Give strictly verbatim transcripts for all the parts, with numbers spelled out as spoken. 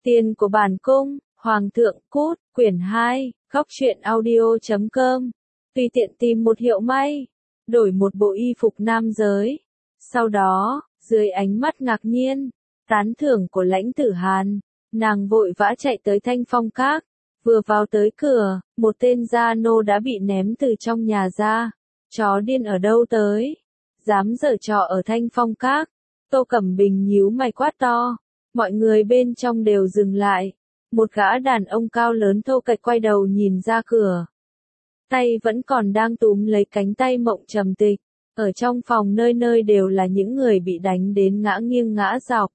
Tiền của bản cung, Hoàng thượng cút, quyển hai, góc truyện audio chấm com. Tùy tiện tìm một hiệu may, đổi một bộ y phục nam giới. Sau đó, dưới ánh mắt ngạc nhiên, tán thưởng của Lãnh Tử Hàn, nàng vội vã chạy tới Thanh Phong Các. Vừa vào tới cửa, một tên gia nô đã bị ném từ trong nhà ra. Chó điên ở đâu tới? Dám giở trò ở Thanh Phong Các. Tô Cẩm Bình nhíu mày quát to. Mọi người bên trong đều dừng lại. Một gã đàn ông cao lớn thô kệch quay đầu nhìn ra cửa. Tay vẫn còn đang túm lấy cánh tay Mộng Trầm Tịch. Ở trong phòng nơi nơi đều là những người bị đánh đến ngã nghiêng ngã dọc.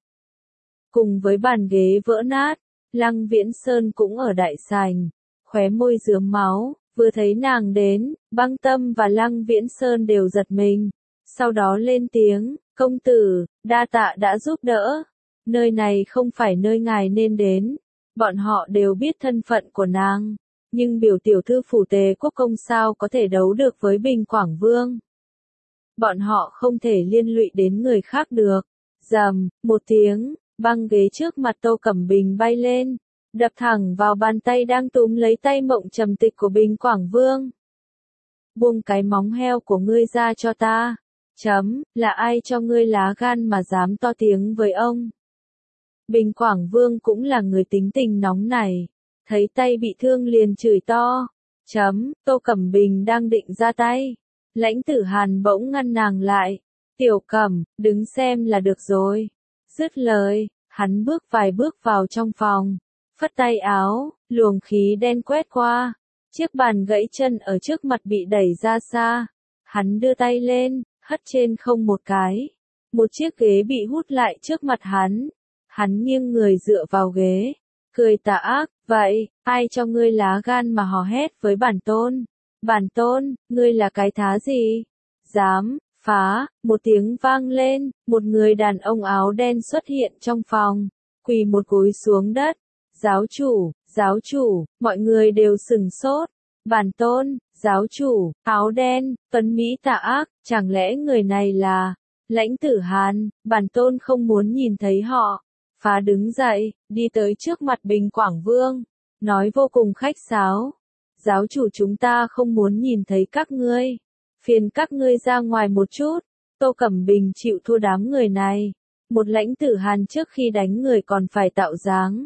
Cùng với bàn ghế vỡ nát, Lăng Viễn Sơn cũng ở đại sảnh, khóe môi rướm máu, vừa thấy nàng đến, Băng Tâm và Lăng Viễn Sơn đều giật mình. Sau đó lên tiếng, công tử, đa tạ đã giúp đỡ. Nơi này không phải nơi ngài nên đến. Bọn họ đều biết thân phận của nàng. Nhưng biểu tiểu thư phủ Tề Quốc Công sao có thể đấu được với Bình Quảng Vương. Bọn họ không thể liên lụy đến người khác được. Rầm, một tiếng, băng ghế trước mặt Tô Cẩm Bình bay lên, đập thẳng vào bàn tay đang túm lấy tay Mộng Trầm Tịch của Bình Quảng Vương. Buông cái móng heo của ngươi ra cho ta. Chấm, là ai cho ngươi lá gan mà dám to tiếng với ông? Bình Quảng Vương cũng là người tính tình nóng này, thấy tay bị thương liền chửi to. Chấm, Tô Cẩm Bình đang định ra tay. Lãnh Tử Hàn bỗng ngăn nàng lại. Tiểu Cẩm, đứng xem là được rồi. Dứt lời, hắn bước vài bước vào trong phòng, phất tay áo, luồng khí đen quét qua. Chiếc bàn gãy chân ở trước mặt bị đẩy ra xa. Hắn đưa tay lên, hất trên không một cái. Một chiếc ghế bị hút lại trước mặt hắn. Hắn nghiêng người dựa vào ghế, cười tà ác, vậy, ai cho ngươi lá gan mà hò hét với bản tôn? Bản tôn, ngươi là cái thá gì? Dám, phá, một tiếng vang lên, một người đàn ông áo đen xuất hiện trong phòng, quỳ một gối xuống đất. Giáo chủ, giáo chủ, mọi người đều sừng sốt. Bản tôn, giáo chủ, áo đen, tuấn mỹ tà ác, chẳng lẽ người này là Lãnh Tử Hàn? Bản tôn không muốn nhìn thấy họ. Phá đứng dậy, đi tới trước mặt Bình Quảng Vương, nói vô cùng khách sáo. Giáo chủ chúng ta không muốn nhìn thấy các ngươi. Phiền các ngươi ra ngoài một chút. Tô Cẩm Bình chịu thua đám người này. Một Lãnh Tử Hàn trước khi đánh người còn phải tạo dáng.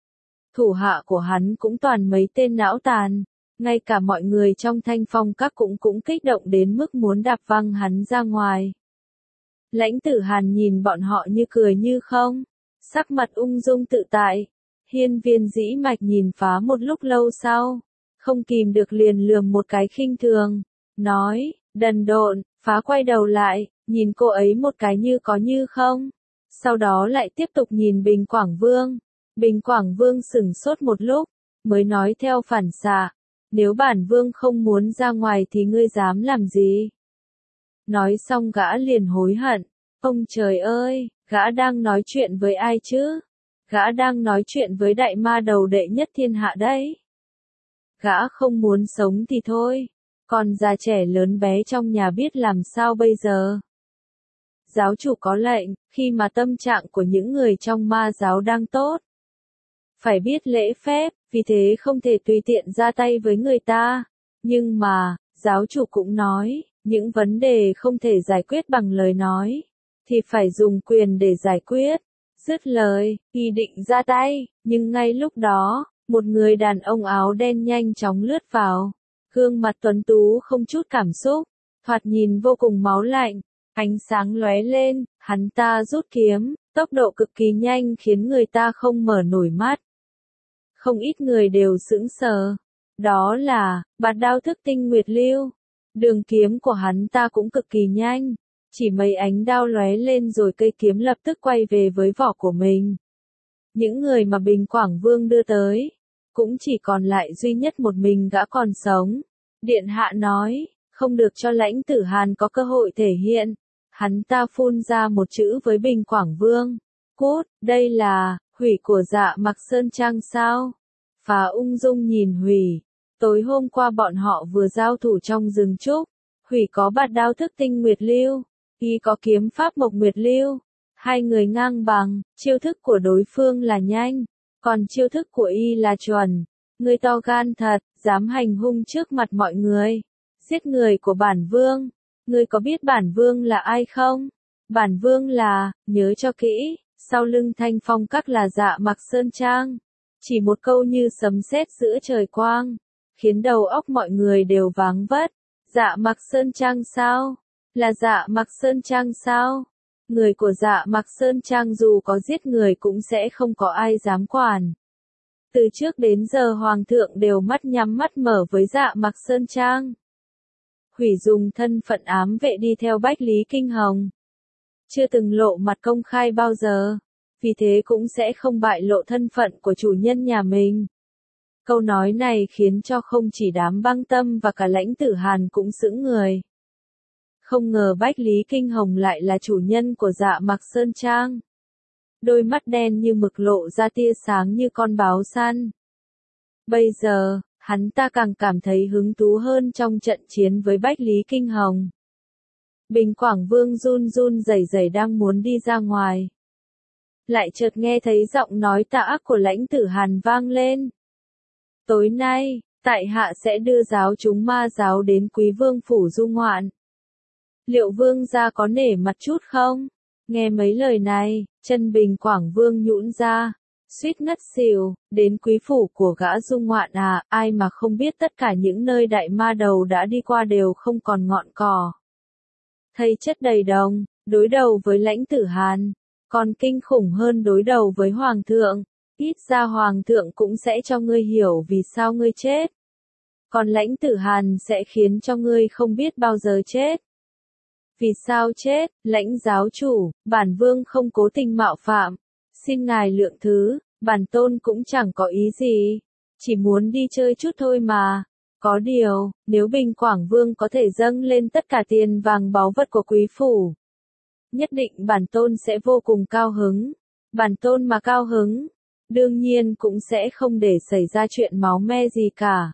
Thủ hạ của hắn cũng toàn mấy tên não tàn. Ngay cả mọi người trong Thanh Phong Các cũng cũng kích động đến mức muốn đạp văng hắn ra ngoài. Lãnh Tử Hàn nhìn bọn họ như cười như không. Sắc mặt ung dung tự tại. Hiên Viên Dĩ Mạch nhìn Phá một lúc lâu sau, không kìm được liền lườm một cái khinh thường, nói, đần độn. Phá quay đầu lại, nhìn cô ấy một cái như có như không. Sau đó lại tiếp tục nhìn Bình Quảng Vương. Bình Quảng Vương sửng sốt một lúc, mới nói theo phản xạ, nếu bản vương không muốn ra ngoài thì ngươi dám làm gì? Nói xong gã liền hối hận. Ông trời ơi, gã đang nói chuyện với ai chứ? Gã đang nói chuyện với đại ma đầu đệ nhất thiên hạ đấy. Gã không muốn sống thì thôi, còn già trẻ lớn bé trong nhà biết làm sao bây giờ? Giáo chủ có lệnh, khi mà tâm trạng của những người trong ma giáo đang tốt, phải biết lễ phép, vì thế không thể tùy tiện ra tay với người ta. Nhưng mà, giáo chủ cũng nói, những vấn đề không thể giải quyết bằng lời nói, thì phải dùng quyền để giải quyết. Dứt lời, y định ra tay, nhưng ngay lúc đó, một người đàn ông áo đen nhanh chóng lướt vào. Gương mặt tuấn tú không chút cảm xúc, thoạt nhìn vô cùng máu lạnh, ánh sáng lóe lên, hắn ta rút kiếm, tốc độ cực kỳ nhanh khiến người ta không mở nổi mắt. Không ít người đều sững sờ. Đó là, bạt đao thức tinh nguyệt lưu. Đường kiếm của hắn ta cũng cực kỳ nhanh. Chỉ mấy ánh đao lóe lên rồi cây kiếm lập tức quay về với vỏ của mình. Những người mà Bình Quảng Vương đưa tới, cũng chỉ còn lại duy nhất một mình gã còn sống. Điện hạ nói, không được cho Lãnh Tử Hàn có cơ hội thể hiện. Hắn ta phun ra một chữ với Bình Quảng Vương. Cút, đây là, hủy của Dạ Mặc Sơn Trang sao? Phá ung dung nhìn Hủy. Tối hôm qua bọn họ vừa giao thủ trong rừng trúc. Hủy có bạt đao thức tinh nguyệt lưu, y có kiếm pháp mộc nguyệt lưu. Hai người ngang bằng, chiêu thức của đối phương là nhanh, Còn chiêu thức của y là chuẩn. Ngươi to gan thật, dám hành hung trước mặt mọi người. Giết người của bản vương. Ngươi có biết bản vương là ai không? Bản vương là, nhớ cho kỹ, sau lưng Thanh Phong Các là Dạ Mặc Sơn Trang. Chỉ một câu như sấm sét giữa trời quang, khiến đầu óc mọi người đều váng vất. Dạ Mặc Sơn Trang sao? Là Dạ Mặc Sơn Trang sao? Người của Dạ Mặc Sơn Trang dù có giết người cũng sẽ không có ai dám quản. Từ trước đến giờ Hoàng thượng đều mắt nhắm mắt mở với Dạ Mặc Sơn Trang. Hủy dùng thân phận ám vệ đi theo Bách Lý Kinh Hồng. Chưa từng lộ mặt công khai bao giờ, vì thế cũng sẽ không bại lộ thân phận của chủ nhân nhà mình. Câu nói này khiến cho không chỉ đám Băng Tâm và cả Lãnh Tử Hàn cũng sững người. Không ngờ Bách Lý Kinh Hồng lại là chủ nhân của Dạ Mặc Sơn Trang. Đôi mắt đen như mực lộ ra tia sáng như con báo săn. Bây giờ, hắn ta càng cảm thấy hứng thú hơn trong trận chiến với Bách Lý Kinh Hồng. Bình Quảng Vương run run rẩy rẩy đang muốn đi ra ngoài. Lại chợt nghe thấy giọng nói tà ác của Lãnh Tử Hàn vang lên. Tối nay, tại hạ sẽ đưa giáo chúng ma giáo đến Quý Vương phủ du ngoạn. Liệu Vương gia có nể mặt chút không? Nghe mấy lời này, chân Bình Quảng Vương nhũn ra, suýt ngất xỉu, đến quý phủ của gã du ngoạn à, ai mà không biết tất cả những nơi đại ma đầu đã đi qua đều không còn ngọn cỏ. Thây chất đầy đồng, đối đầu với Lãnh Tử Hàn, còn kinh khủng hơn đối đầu với Hoàng thượng, ít ra Hoàng thượng cũng sẽ cho ngươi hiểu vì sao ngươi chết. Còn Lãnh Tử Hàn sẽ khiến cho ngươi không biết bao giờ chết. Vì sao chết, Lãnh giáo chủ, bản vương không cố tình mạo phạm, xin ngài lượng thứ, bản tôn cũng chẳng có ý gì, chỉ muốn đi chơi chút thôi mà. Có điều, nếu Bình Quảng Vương có thể dâng lên tất cả tiền vàng báu vật của quý phủ, nhất định bản tôn sẽ vô cùng cao hứng. Bản tôn mà cao hứng, đương nhiên cũng sẽ không để xảy ra chuyện máu me gì cả.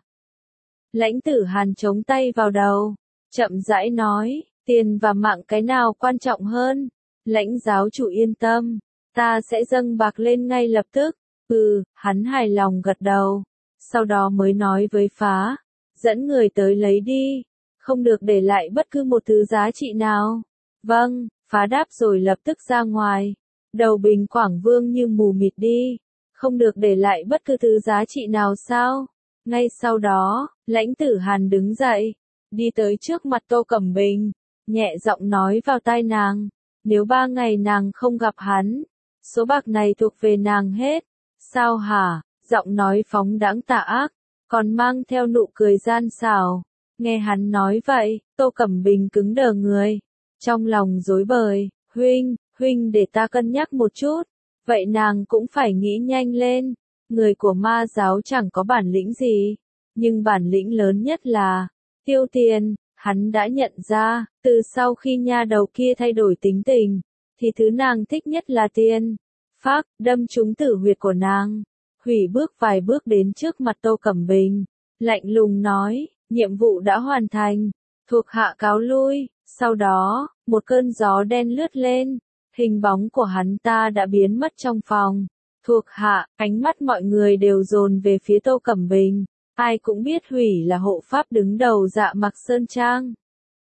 Lãnh Tử Hàn chống tay vào đầu, chậm rãi nói, tiền và mạng cái nào quan trọng hơn? Lãnh giáo chủ yên tâm, ta sẽ dâng bạc lên ngay lập tức. Ừ, hắn hài lòng gật đầu, sau đó mới nói với Phá, dẫn người tới lấy đi, không được để lại bất cứ một thứ giá trị nào. Vâng, Phá đáp rồi lập tức ra ngoài. Đầu Bình Quảng Vương như mù mịt đi, không được để lại bất cứ thứ giá trị nào sao? Ngay sau đó, Lãnh Tử Hàn đứng dậy, đi tới trước mặt Tô Cẩm Bình, nhẹ giọng nói vào tai nàng, nếu ba ngày nàng không gặp hắn, số bạc này thuộc về nàng hết. Sao hả? Giọng nói phóng đãng tà ác, còn mang theo nụ cười gian xảo. Nghe hắn nói vậy, Tô Cẩm Bình cứng đờ người, trong lòng rối bời, huynh, huynh để ta cân nhắc một chút. Vậy nàng cũng phải nghĩ nhanh lên, người của ma giáo chẳng có bản lĩnh gì, nhưng bản lĩnh lớn nhất là tiêu tiền. Hắn đã nhận ra, từ sau khi nha đầu kia thay đổi tính tình, thì thứ nàng thích nhất là tiền. Phác, đâm trúng tử huyệt của nàng. Hủy bước vài bước đến trước mặt Tô Cẩm Bình, lạnh lùng nói, nhiệm vụ đã hoàn thành, thuộc hạ cáo lui. Sau đó, một cơn gió đen lướt lên, hình bóng của hắn ta đã biến mất trong phòng. Thuộc hạ, ánh mắt mọi người đều dồn về phía Tô Cẩm Bình. Ai cũng biết Hủy là hộ pháp đứng đầu Dạ Mặc Sơn Trang.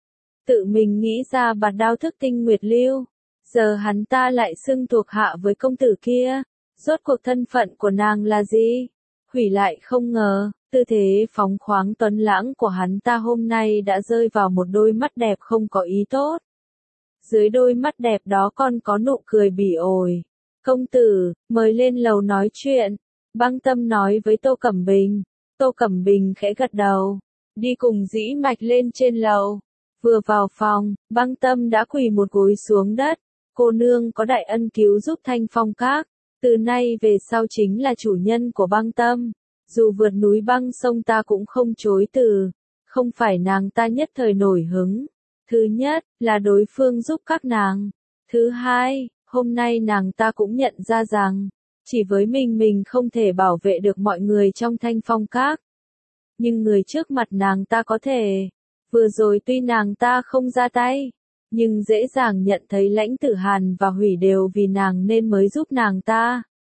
Tự mình nghĩ ra bạt đao thức tinh nguyệt lưu. Giờ hắn ta lại xưng thuộc hạ với công tử kia. Rốt cuộc thân phận của nàng là gì? Hủy lại không ngờ, tư thế phóng khoáng tuấn lãng của hắn ta hôm nay đã rơi vào một đôi mắt đẹp không có ý tốt. Dưới đôi mắt đẹp đó còn có nụ cười bỉ ổi. Công tử, mời lên lầu nói chuyện. Băng Tâm nói với Tô Cẩm Bình. Tô Cẩm Bình khẽ gật đầu, đi cùng Dĩ Mạch lên trên lầu. Vừa vào phòng, Băng Tâm đã quỳ một gối xuống đất. Cô nương có đại ân cứu giúp Thanh Phong Các, từ nay về sau chính là chủ nhân của Băng Tâm. Dù vượt núi băng sông ta cũng không chối từ. Không phải nàng ta nhất thời nổi hứng. Thứ nhất, là đối phương giúp các nàng. Thứ hai, hôm nay nàng ta cũng nhận ra rằng, chỉ với mình mình không thể bảo vệ được mọi người trong Thanh Phong Các. Nhưng người trước mặt nàng ta có thể. Vừa rồi tuy nàng ta không ra tay, nhưng dễ dàng nhận thấy Lãnh Tử Hàn và Hủy đều vì nàng nên mới giúp nàng ta.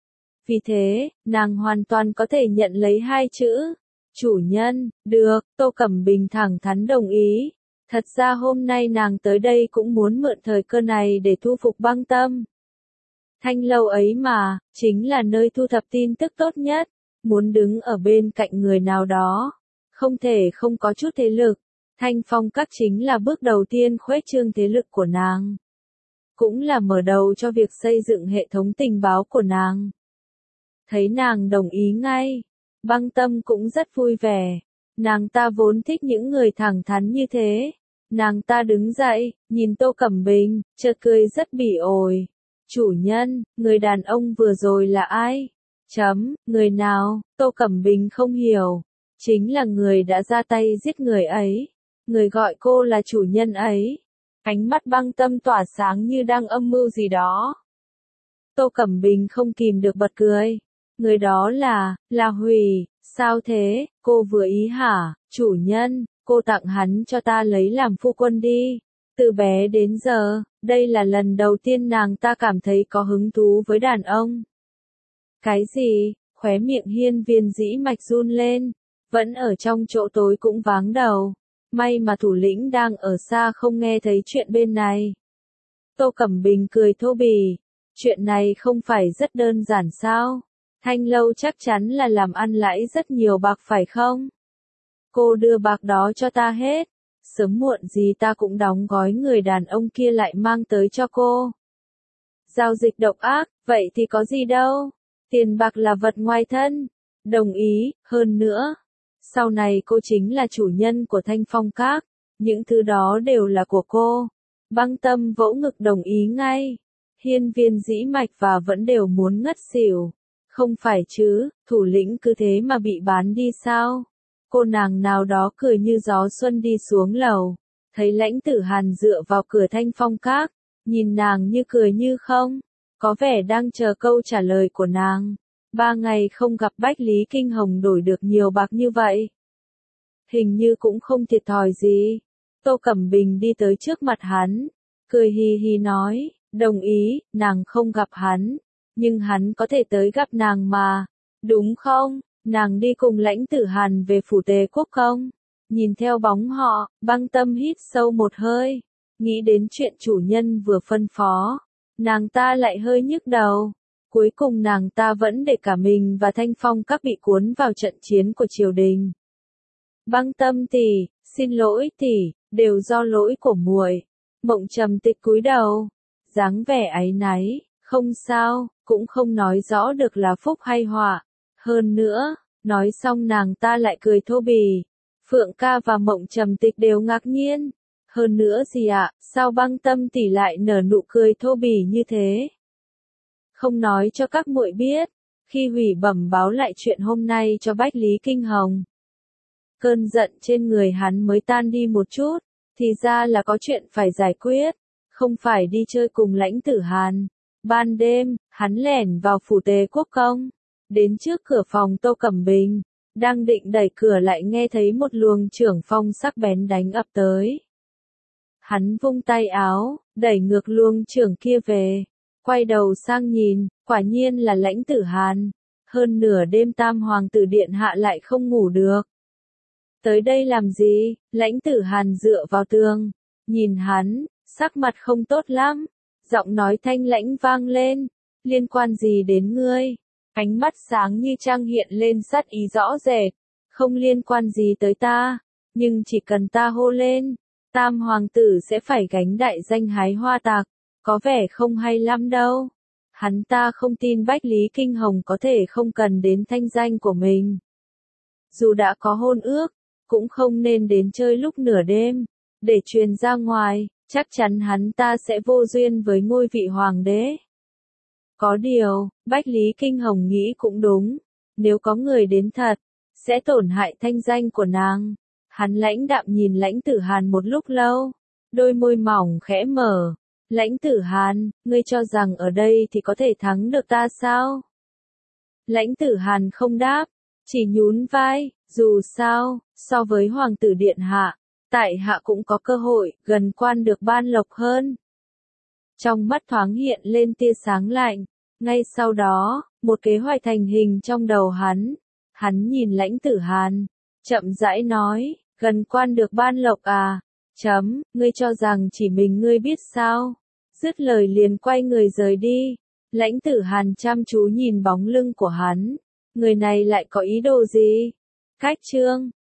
Vì thế, nàng hoàn toàn có thể nhận lấy hai chữ. Chủ nhân, được, Tô Cẩm Bình thẳng thắn đồng ý. Thật ra hôm nay nàng tới đây cũng muốn mượn thời cơ này để thu phục Băng Tâm. Thanh lâu ấy mà, chính là nơi thu thập tin tức tốt nhất. Muốn đứng ở bên cạnh người nào đó, không thể không có chút thế lực. Thanh Phong Các chính là bước đầu tiên khuếch trương thế lực của nàng. Cũng là mở đầu cho việc xây dựng hệ thống tình báo của nàng. Thấy nàng đồng ý ngay, Băng Tâm cũng rất vui vẻ. Nàng ta vốn thích những người thẳng thắn như thế. Nàng ta đứng dậy, nhìn Tô Cẩm Bình, chợt cười rất bỉ ổi. Chủ nhân, người đàn ông vừa rồi là ai? Chấm, người nào? Tô Cẩm Bình không hiểu. Chính là người đã ra tay giết người ấy. Người gọi cô là chủ nhân ấy. Ánh mắt Băng Tâm tỏa sáng như đang âm mưu gì đó. Tô Cẩm Bình không kìm được bật cười. Người đó là, là Hủy, sao thế, cô vừa ý hả, chủ nhân, cô tặng hắn cho ta lấy làm phu quân đi. Từ bé đến giờ, đây là lần đầu tiên nàng ta cảm thấy có hứng thú với đàn ông. Cái gì, khóe miệng Hiên Viên Dĩ Mạch run lên, vẫn ở trong chỗ tối cũng váng đầu. May mà thủ lĩnh đang ở xa không nghe thấy chuyện bên này. Tô Cẩm Bình cười thô bỉ, chuyện này không phải rất đơn giản sao? Thanh lâu chắc chắn là làm ăn lãi rất nhiều bạc phải không? Cô đưa bạc đó cho ta hết, sớm muộn gì ta cũng đóng gói người đàn ông kia lại mang tới cho cô. Giao dịch độc ác, vậy thì có gì đâu, tiền bạc là vật ngoài thân, đồng ý, hơn nữa. Sau này cô chính là chủ nhân của Thanh Phong Các, những thứ đó đều là của cô. Băng Tâm vỗ ngực đồng ý ngay. Hiên Viên Dĩ Mạch và vẫn đều muốn ngất xỉu. Không phải chứ, thủ lĩnh cứ thế mà bị bán đi sao? Cô nàng nào đó cười như gió xuân đi xuống lầu, thấy Lãnh Tử Hàn dựa vào cửa Thanh Phong Các, nhìn nàng như cười như không, có vẻ đang chờ câu trả lời của nàng. Ba ngày không gặp Bách Lý Kinh Hồng đổi được nhiều bạc như vậy. Hình như cũng không thiệt thòi gì. Tô Cẩm Bình đi tới trước mặt hắn, cười hì hì nói, đồng ý, nàng không gặp hắn, nhưng hắn có thể tới gặp nàng mà, đúng không? Nàng đi cùng Lãnh Tử Hàn về phủ Tề Quốc không? Nhìn theo bóng họ, Băng Tâm hít sâu một hơi, nghĩ đến chuyện chủ nhân vừa phân phó, nàng ta lại hơi nhức đầu. Cuối cùng nàng ta vẫn để cả mình và Thanh Phong Các bị cuốn vào trận chiến của triều đình. Băng Tâm tỷ, xin lỗi tỷ, đều do lỗi của muội. Mộng Trầm Tịch cúi đầu, dáng vẻ áy náy, không sao, cũng không nói rõ được là phúc hay họa. Hơn nữa, nói xong nàng ta lại cười thô bỉ. Phượng ca và Mộng Trầm Tịch đều ngạc nhiên. Hơn nữa gì ạ, sao Băng Tâm tỷ lại nở nụ cười thô bỉ như thế? Không nói cho các muội biết, khi Hủy bẩm báo lại chuyện hôm nay cho Bách Lý Kinh Hồng. Cơn giận trên người hắn mới tan đi một chút, thì ra là có chuyện phải giải quyết, không phải đi chơi cùng Lãnh Tử Hàn. Ban đêm, hắn lẻn vào phủ Tề Quốc công, đến trước cửa phòng Tô Cẩm Bình, đang định đẩy cửa lại nghe thấy một luồng trưởng phong sắc bén đánh ập tới. Hắn vung tay áo, đẩy ngược luồng trưởng kia về. Quay đầu sang nhìn, quả nhiên là Lãnh Tử Hàn. Hơn nửa đêm Tam Hoàng tử điện hạ lại không ngủ được. Tới đây làm gì? Lãnh Tử Hàn dựa vào tường, nhìn hắn, sắc mặt không tốt lắm. Giọng nói thanh lãnh vang lên, liên quan gì đến ngươi? Ánh mắt sáng như trăng hiện lên sát ý rõ rệt, không liên quan gì tới ta, nhưng chỉ cần ta hô lên, Tam Hoàng tử sẽ phải gánh đại danh hái hoa tạc. Có vẻ không hay lắm đâu. Hắn ta không tin Bách Lý Kinh Hồng có thể không cần đến thanh danh của mình. Dù đã có hôn ước, cũng không nên đến chơi lúc nửa đêm, để truyền ra ngoài, chắc chắn hắn ta sẽ vô duyên với ngôi vị hoàng đế. Có điều, Bách Lý Kinh Hồng nghĩ cũng đúng, nếu có người đến thật, sẽ tổn hại thanh danh của nàng. Hắn lãnh đạm nhìn Lãnh Tử Hàn một lúc lâu, đôi môi mỏng khẽ mở. Lãnh Tử Hàn, ngươi cho rằng ở đây thì có thể thắng được ta sao? Lãnh Tử Hàn không đáp, chỉ nhún vai, dù sao, so với Hoàng tử điện hạ, tại hạ cũng có cơ hội gần quan được ban lộc hơn. Trong mắt thoáng hiện lên tia sáng lạnh, ngay sau đó, Một kế hoạch thành hình trong đầu hắn. Hắn nhìn Lãnh Tử Hàn, chậm rãi nói, gần quan được ban lộc à? Chấm, ngươi cho rằng chỉ mình ngươi biết sao? Dứt lời liền quay người rời đi. Lãnh Tử Hàn chăm chú nhìn bóng lưng của hắn. Người này lại có ý đồ gì? Cách chương